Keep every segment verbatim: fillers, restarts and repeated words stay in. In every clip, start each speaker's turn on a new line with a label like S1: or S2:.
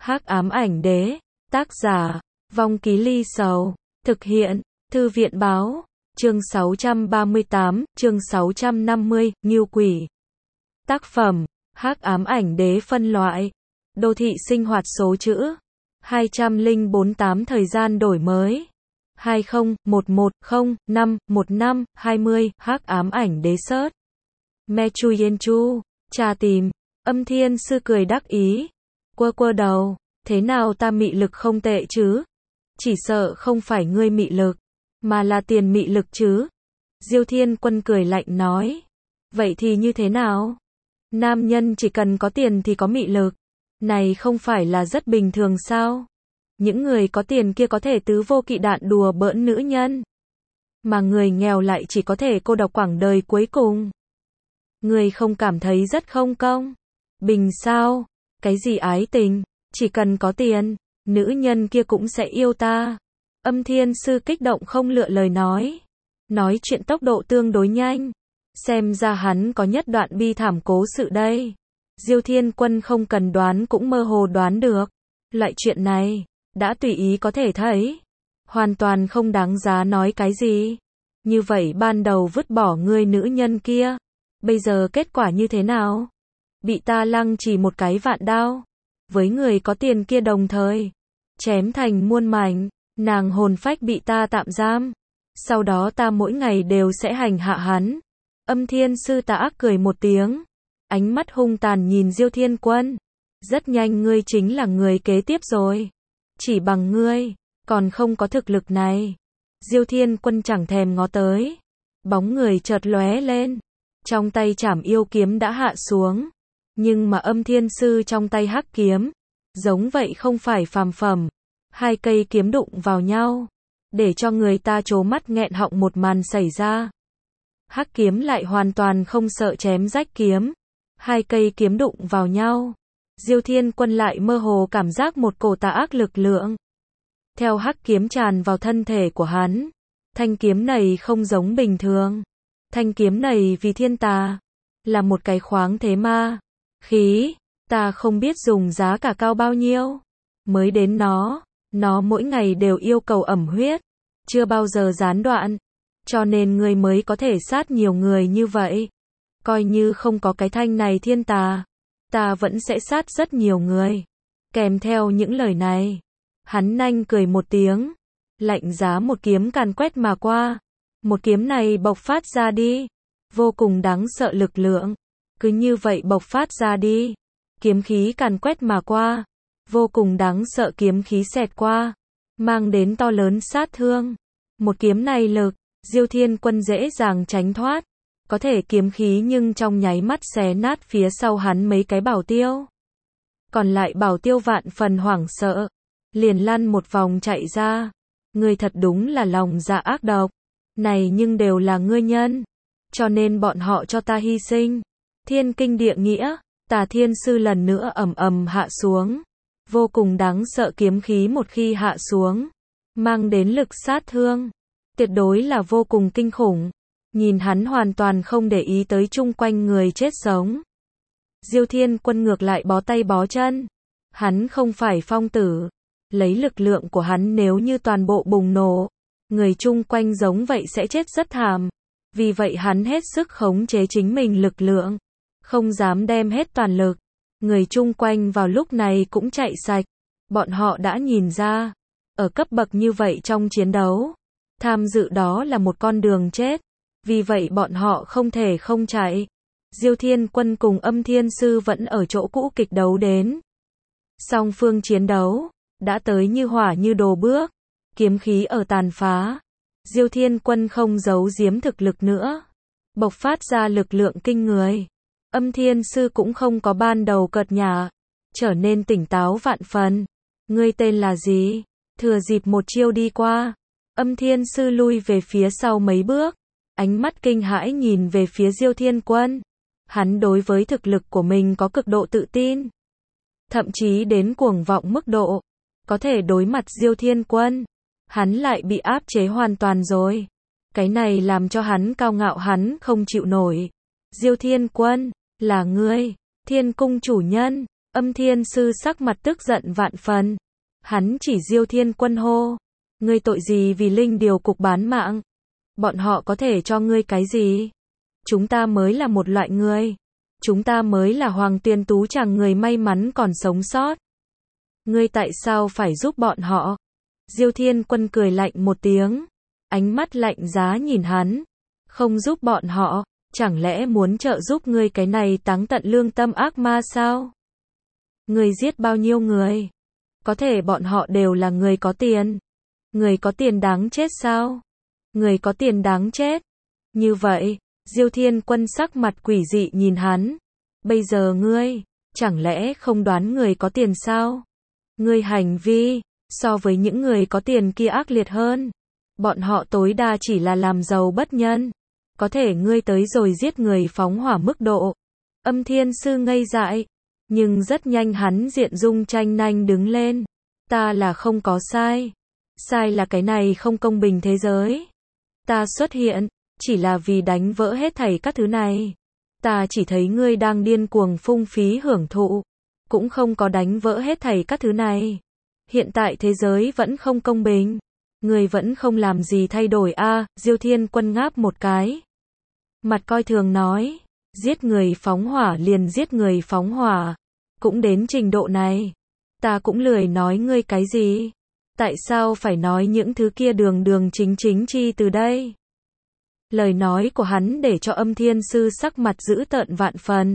S1: Hắc ám ảnh đế, tác giả, Vong Ký Ly Sầu, thực hiện, Thư viện báo, chương sáu trăm ba mươi tám, chương sáu trăm năm mươi, Ngưu Quỷ. Tác phẩm, Hắc ám ảnh đế phân loại, đô thị sinh hoạt số chữ, hai không bốn tám thời gian đổi mới, hai không một một không năm một năm hai mươi, Hắc ám ảnh đế search. Me Chu Yen Chu, tra tìm, Âm Thiên Sư cười đắc ý, quơ quơ đầu, thế nào ta mị lực không tệ chứ? Chỉ sợ không phải ngươi mị lực, mà là tiền mị lực chứ? Diêu Thiên Quân cười lạnh nói, vậy thì như thế nào? Nam nhân chỉ cần có tiền thì có mị lực, này không phải là rất bình thường sao? Những người có tiền kia có thể tứ vô kỵ đạn đùa bỡn nữ nhân, mà người nghèo lại chỉ có thể cô độc quãng đời cuối cùng. Ngươi không cảm thấy rất không công bình sao? Cái gì ái tình, chỉ cần có tiền, nữ nhân kia cũng sẽ yêu ta. Âm Thiên Sư kích động không lựa lời nói, nói chuyện tốc độ tương đối nhanh, xem ra hắn có nhất đoạn bi thảm cố sự đây. Diêu Thiên Quân không cần đoán cũng mơ hồ đoán được, loại chuyện này, đã tùy ý có thể thấy, hoàn toàn không đáng giá nói cái gì. Như vậy ban đầu vứt bỏ ngươi nữ nhân kia, bây giờ kết quả như thế nào? Bị ta lăng chỉ một cái vạn đao, với người có tiền kia đồng thời chém thành muôn mảnh, nàng hồn phách bị ta tạm giam, sau đó ta mỗi ngày đều sẽ hành hạ hắn. Âm Thiên Sư tà ác cười một tiếng, ánh mắt hung tàn nhìn Diêu Thiên Quân, rất nhanh ngươi chính là người kế tiếp rồi, chỉ bằng ngươi còn không có thực lực này. Diêu Thiên Quân chẳng thèm ngó tới, bóng người chợt lóe lên, trong tay trảm yêu kiếm đã hạ xuống, nhưng mà Âm Thiên Sư trong tay hắc kiếm, giống vậy không phải phàm phẩm. Hai cây kiếm đụng vào nhau, để cho người ta trố mắt nghẹn họng một màn xảy ra. Hắc kiếm lại hoàn toàn không sợ chém rách kiếm. Hai cây kiếm đụng vào nhau, Diêu Thiên Quân lại mơ hồ cảm giác một cổ tà ác lực lượng theo hắc kiếm tràn vào thân thể của hắn. Thanh kiếm này không giống bình thường. Thanh kiếm này vì thiên tà, là một cái khoáng thế ma khí, ta không biết dùng giá cả cao bao nhiêu mới đến nó. Nó mỗi ngày đều yêu cầu ẩm huyết, chưa bao giờ gián đoạn, cho nên ngươi mới có thể sát nhiều người như vậy. Coi như không có cái thanh này thiên tà, ta vẫn sẽ sát rất nhiều người. Kèm theo những lời này, hắn nanh cười một tiếng, lạnh giá một kiếm càn quét mà qua. Một kiếm này bộc phát ra đi, vô cùng đáng sợ lực lượng, cứ như vậy bộc phát ra đi. Kiếm khí càn quét mà qua, vô cùng đáng sợ kiếm khí xẹt qua, mang đến to lớn sát thương. Một kiếm này lực, Diêu Thiên Quân dễ dàng tránh thoát, có thể kiếm khí nhưng trong nháy mắt xé nát phía sau hắn mấy cái bảo tiêu. Còn lại bảo tiêu vạn phần hoảng sợ, liền lăn một vòng chạy ra. Ngươi thật đúng là lòng dạ ác độc, này nhưng đều là ngươi nhân, cho nên bọn họ cho ta hy sinh. Thiên kinh địa nghĩa, Tà Thiên Sư lần nữa ầm ầm hạ xuống. Vô cùng đáng sợ kiếm khí một khi hạ xuống, mang đến lực sát thương, tuyệt đối là vô cùng kinh khủng. Nhìn hắn hoàn toàn không để ý tới chung quanh người chết sống. Diêu Thiên Quân ngược lại bó tay bó chân. Hắn không phải phong tử, lấy lực lượng của hắn nếu như toàn bộ bùng nổ, người chung quanh giống vậy sẽ chết rất thảm. Vì vậy hắn hết sức khống chế chính mình lực lượng, không dám đem hết toàn lực. Người chung quanh vào lúc này cũng chạy sạch. Bọn họ đã nhìn ra, ở cấp bậc như vậy trong chiến đấu, tham dự đó là một con đường chết. Vì vậy bọn họ không thể không chạy. Diêu Thiên Quân cùng Âm Thiên Sư vẫn ở chỗ cũ kịch đấu đến. Song phương chiến đấu đã tới như hỏa như đồ bước, kiếm khí ở tàn phá. Diêu Thiên Quân không giấu giếm thực lực nữa, bộc phát ra lực lượng kinh người. Âm Thiên Sư cũng không có ban đầu cợt nhả, trở nên tỉnh táo vạn phần. Ngươi tên là gì? Thừa dịp một chiêu đi qua, Âm Thiên Sư lui về phía sau mấy bước, ánh mắt kinh hãi nhìn về phía Diêu Thiên Quân. Hắn đối với thực lực của mình có cực độ tự tin, thậm chí đến cuồng vọng mức độ, có thể đối mặt Diêu Thiên Quân. Hắn lại bị áp chế hoàn toàn rồi. Cái này làm cho hắn cao ngạo, hắn không chịu nổi. Diêu Thiên Quân, là ngươi, Thiên Cung chủ nhân. Âm Thiên Sư sắc mặt tức giận vạn phần. Hắn chỉ Diêu Thiên Quân hô. Ngươi tội gì vì linh điều cục bán mạng? Bọn họ có thể cho ngươi cái gì? Chúng ta mới là một loại người. Chúng ta mới là Hoàng Tuyền Tú chàng người may mắn còn sống sót. Ngươi tại sao phải giúp bọn họ? Diêu Thiên Quân cười lạnh một tiếng. Ánh mắt lạnh giá nhìn hắn. Không giúp bọn họ, chẳng lẽ muốn trợ giúp ngươi cái này táng tận lương tâm ác ma sao? Ngươi giết bao nhiêu người? Có thể bọn họ đều là người có tiền. Người có tiền đáng chết sao? Người có tiền đáng chết. Như vậy, Diêu Thiên Quân sắc mặt quỷ dị nhìn hắn. Bây giờ ngươi, chẳng lẽ không đoán người có tiền sao? Ngươi hành vi, so với những người có tiền kia ác liệt hơn. Bọn họ tối đa chỉ là làm giàu bất nhân. Có thể ngươi tới rồi giết người phóng hỏa mức độ. Âm Thiên Sư ngây dại. Nhưng rất nhanh hắn diện dung tranh nhanh đứng lên. Ta là không có sai. Sai là cái này không công bình thế giới. Ta xuất hiện, chỉ là vì đánh vỡ hết thảy các thứ này. Ta chỉ thấy ngươi đang điên cuồng phung phí hưởng thụ. Cũng không có đánh vỡ hết thảy các thứ này. Hiện tại thế giới vẫn không công bình. Ngươi vẫn không làm gì thay đổi a à, Diêu Thiên Quân ngáp một cái. Mặt coi thường nói. Giết người phóng hỏa liền giết người phóng hỏa. Cũng đến trình độ này. Ta cũng lười nói ngươi cái gì. Tại sao phải nói những thứ kia đường đường chính chính chi từ đây? Lời nói của hắn để cho Âm Thiên Sư sắc mặt dữ tợn vạn phần.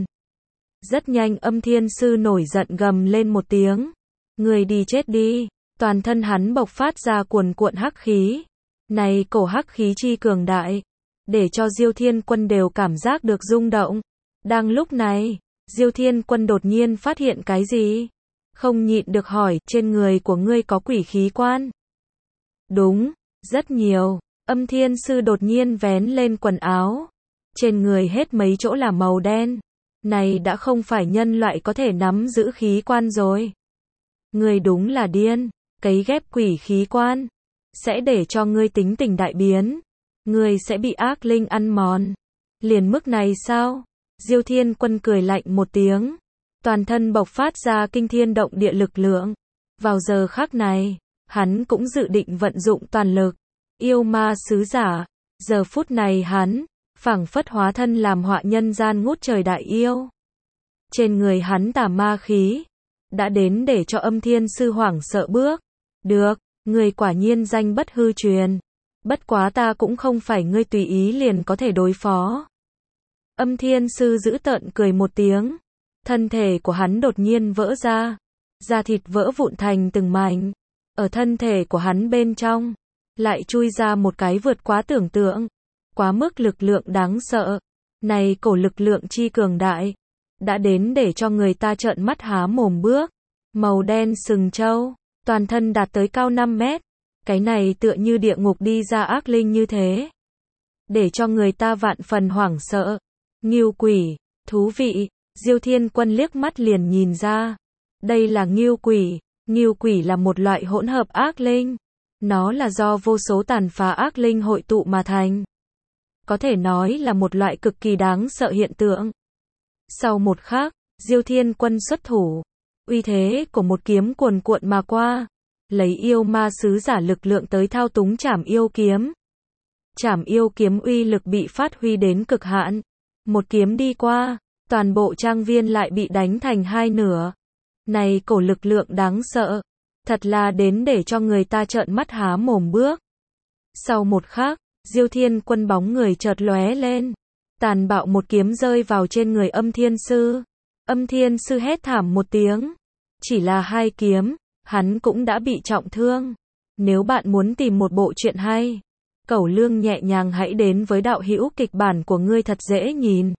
S1: Rất nhanh Âm Thiên Sư nổi giận gầm lên một tiếng. Người đi chết đi. Toàn thân hắn bộc phát ra cuồn cuộn hắc khí. Này cổ hắc khí chi cường đại. Để cho Diêu Thiên Quân đều cảm giác được rung động. Đang lúc này, Diêu Thiên Quân đột nhiên phát hiện cái gì? Không nhịn được hỏi, trên người của ngươi có quỷ khí quan? Đúng, rất nhiều. Âm Thiên Sư đột nhiên vén lên quần áo. Trên người hết mấy chỗ là màu đen. Này đã không phải nhân loại có thể nắm giữ khí quan rồi. Ngươi đúng là điên. Cấy ghép quỷ khí quan. Sẽ để cho ngươi tính tình đại biến. Ngươi sẽ bị ác linh ăn mòn. Liền mức này sao? Diêu Thiên Quân cười lạnh một tiếng. Toàn thân bộc phát ra kinh thiên động địa lực lượng. Vào giờ khắc này, hắn cũng dự định vận dụng toàn lực. Yêu ma sứ giả. Giờ phút này hắn, phảng phất hóa thân làm họa nhân gian ngút trời đại yêu. Trên người hắn tà ma khí. Đã đến để cho Âm Thiên Sư hoảng sợ bước. Được, người quả nhiên danh bất hư truyền. Bất quá ta cũng không phải ngươi tùy ý liền có thể đối phó. Âm Thiên Sư giữ tợn cười một tiếng. Thân thể của hắn đột nhiên vỡ ra. Da thịt vỡ vụn thành từng mảnh. Ở thân thể của hắn bên trong, lại chui ra một cái vượt quá tưởng tượng. Quá mức lực lượng đáng sợ. Này cổ lực lượng chi cường đại. Đã đến để cho người ta trợn mắt há mồm bước. Màu đen sừng trâu. Toàn thân đạt tới cao năm mét. Cái này tựa như địa ngục đi ra ác linh như thế. Để cho người ta vạn phần hoảng sợ. Ngưu quỷ. Thú vị. Diêu Thiên Quân liếc mắt liền nhìn ra. Đây là ngưu quỷ. Ngưu quỷ là một loại hỗn hợp ác linh. Nó là do vô số tàn phá ác linh hội tụ mà thành. Có thể nói là một loại cực kỳ đáng sợ hiện tượng. Sau một khắc, Diêu Thiên Quân xuất thủ. Uy thế của một kiếm cuồn cuộn mà qua. Lấy yêu ma sứ giả lực lượng tới thao túng Trảm Yêu Kiếm. Trảm Yêu Kiếm uy lực bị phát huy đến cực hạn. Một kiếm đi qua, toàn bộ trang viên lại bị đánh thành hai nửa. Này cổ lực lượng đáng sợ. Thật là đến để cho người ta trợn mắt há mồm bước. Sau một khắc, Diêu Thiên Quân bóng người chợt lóe lên. Tàn bạo một kiếm rơi vào trên người Âm Thiên Sư. Âm Thiên Sư hét thảm một tiếng. Chỉ là hai kiếm, hắn cũng đã bị trọng thương. Nếu bạn muốn tìm một bộ truyện hay, Cẩu Lương nhẹ nhàng hãy đến với đạo hữu kịch bản của ngươi thật dễ nhìn.